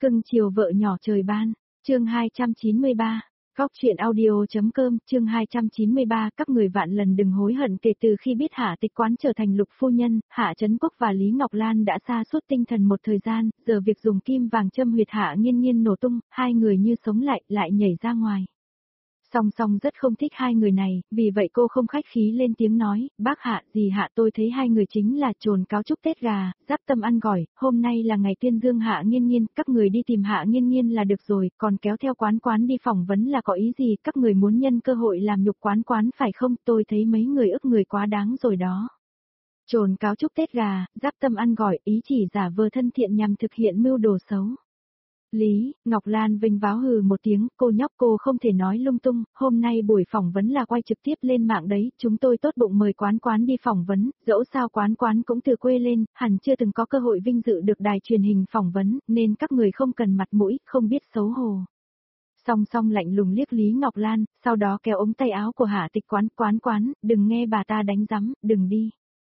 Cưng chiều vợ nhỏ trời ban, chương 293, góc chuyện audio.com, chương 293, các người vạn lần đừng hối hận kể từ khi biết Hạ Tịch Quán trở thành Lục phu nhân, Hạ Trấn Quốc và Lý Ngọc Lan đã sa sút tinh thần một thời gian, giờ việc dùng kim vàng châm huyệt Hạ Nghiên Nghiên nổ tung, hai người như sống lại nhảy ra ngoài. Song Song rất không thích hai người này, vì vậy cô không khách khí lên tiếng nói, bác Hạ, dì Hạ, tôi thấy hai người chính là trồn cáo chúc Tết gà, giáp tâm ăn gỏi, hôm nay là ngày tuyên dương Hạ Nghiên Nghiên, các người đi tìm Hạ Nghiên Nghiên là được rồi, còn kéo theo Quán đi phỏng vấn là có ý gì, các người muốn nhân cơ hội làm nhục Quán phải không, tôi thấy mấy người ức người quá đáng rồi đó. Trồn cáo chúc Tết gà, giáp tâm ăn gỏi, ý chỉ giả vờ thân thiện nhằm thực hiện mưu đồ xấu. Lý Ngọc Lan vênh váo hừ một tiếng, cô nhóc cô không thể nói lung tung, hôm nay buổi phỏng vấn là quay trực tiếp lên mạng đấy, chúng tôi tốt bụng mời Quán đi phỏng vấn, dẫu sao Quán cũng từ quê lên, hẳn chưa từng có cơ hội vinh dự được đài truyền hình phỏng vấn, nên các người không cần mặt mũi, không biết xấu hổ. Song Song lạnh lùng liếc Lý Ngọc Lan, sau đó kéo ống tay áo của Hạ Tịch Quán, đừng nghe bà ta đánh rắm, đừng đi.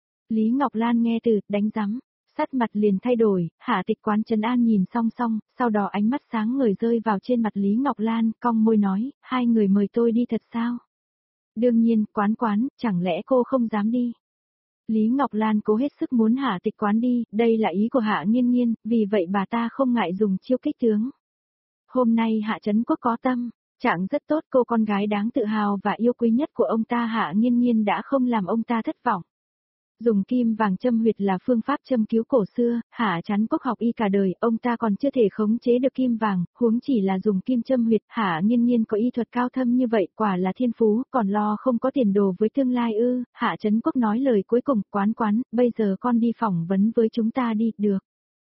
Lý Ngọc Lan nghe từ đánh rắm. Sắc mặt liền thay đổi, Hạ Tịch Quán trấn an nhìn Song Song, sau đó ánh mắt sáng ngời rơi vào trên mặt Lý Ngọc Lan, cong môi nói, hai người mời tôi đi thật sao? Đương nhiên, Quán, chẳng lẽ cô không dám đi? Lý Ngọc Lan cố hết sức muốn Hạ Tịch Quán đi, đây là ý của Hạ Nghiên Nghiên, vì vậy bà ta không ngại dùng chiêu kích tướng. Hôm nay Hạ Trấn Quốc có tâm, trạng rất tốt, cô con gái đáng tự hào và yêu quý nhất của ông ta Hạ Nghiên Nghiên đã không làm ông ta thất vọng. Dùng kim vàng châm huyệt là phương pháp châm cứu cổ xưa, Hạ Trấn Quốc học y cả đời, ông ta còn chưa thể khống chế được kim vàng, huống chỉ là dùng kim châm huyệt, Hạ Nghiên Nghiên có y thuật cao thâm như vậy, quả là thiên phú, còn lo không có tiền đồ với tương lai ư? Hạ Trấn Quốc nói lời cuối cùng, Quán, bây giờ con đi phỏng vấn với chúng ta đi, được.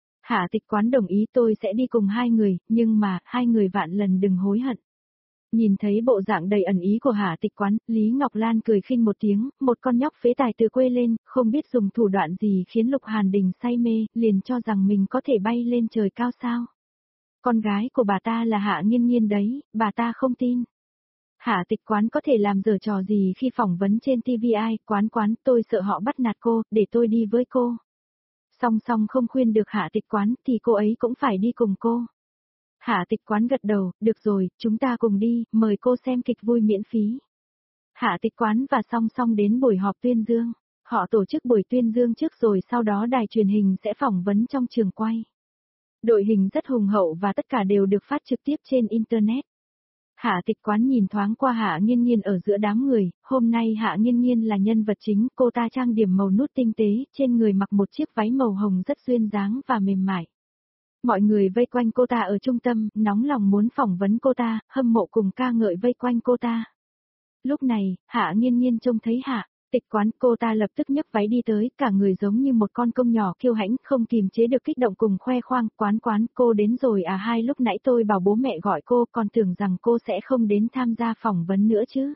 Hạ Tịch Quán đồng ý, tôi sẽ đi cùng hai người, nhưng mà, hai người vạn lần đừng hối hận. Nhìn thấy bộ dạng đầy ẩn ý của Hạ Tịch Quán, Lý Ngọc Lan cười khinh một tiếng, một con nhóc phế tài từ quê lên, không biết dùng thủ đoạn gì khiến Lục Hàn Đình say mê, liền cho rằng mình có thể bay lên trời cao sao. Con gái của bà ta là Hạ Nghiên Nghiên đấy, bà ta không tin. Hạ Tịch Quán có thể làm giở trò gì khi phỏng vấn trên TVI, Quán, tôi sợ họ bắt nạt cô, để tôi đi với cô. Song Song không khuyên được Hạ Tịch Quán thì cô ấy cũng phải đi cùng cô. Hạ Tịch Quán gật đầu, được rồi, chúng ta cùng đi, mời cô xem kịch vui miễn phí. Hạ Tịch Quán và Song Song đến buổi họp tuyên dương. Họ tổ chức buổi tuyên dương trước rồi sau đó đài truyền hình sẽ phỏng vấn trong trường quay. Đội hình rất hùng hậu và tất cả đều được phát trực tiếp trên Internet. Hạ Tịch Quán nhìn thoáng qua Hạ Nghiên Nghiên ở giữa đám người, hôm nay Hạ Nghiên Nghiên là nhân vật chính, cô ta trang điểm màu nút tinh tế, trên người mặc một chiếc váy màu hồng rất duyên dáng và mềm mại. Mọi người vây quanh cô ta ở trung tâm, nóng lòng muốn phỏng vấn cô ta, hâm mộ cùng ca ngợi vây quanh cô ta. Lúc này, Hạ Nghiên Nghiên trông thấy Hạ Tịch Quán, cô ta lập tức nhấc váy đi tới, cả người giống như một con công nhỏ kiêu hãnh, không kìm chế được kích động cùng khoe khoang, Quán, cô đến rồi à, hai lúc nãy tôi bảo bố mẹ gọi cô, còn tưởng rằng cô sẽ không đến tham gia phỏng vấn nữa chứ.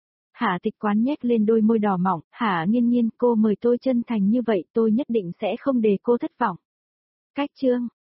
Hạ Tịch Quán nhếch lên đôi môi đỏ mỏng, Hạ Nghiên Nghiên, cô mời tôi chân thành như vậy, tôi nhất định sẽ không để cô thất vọng. Cách chương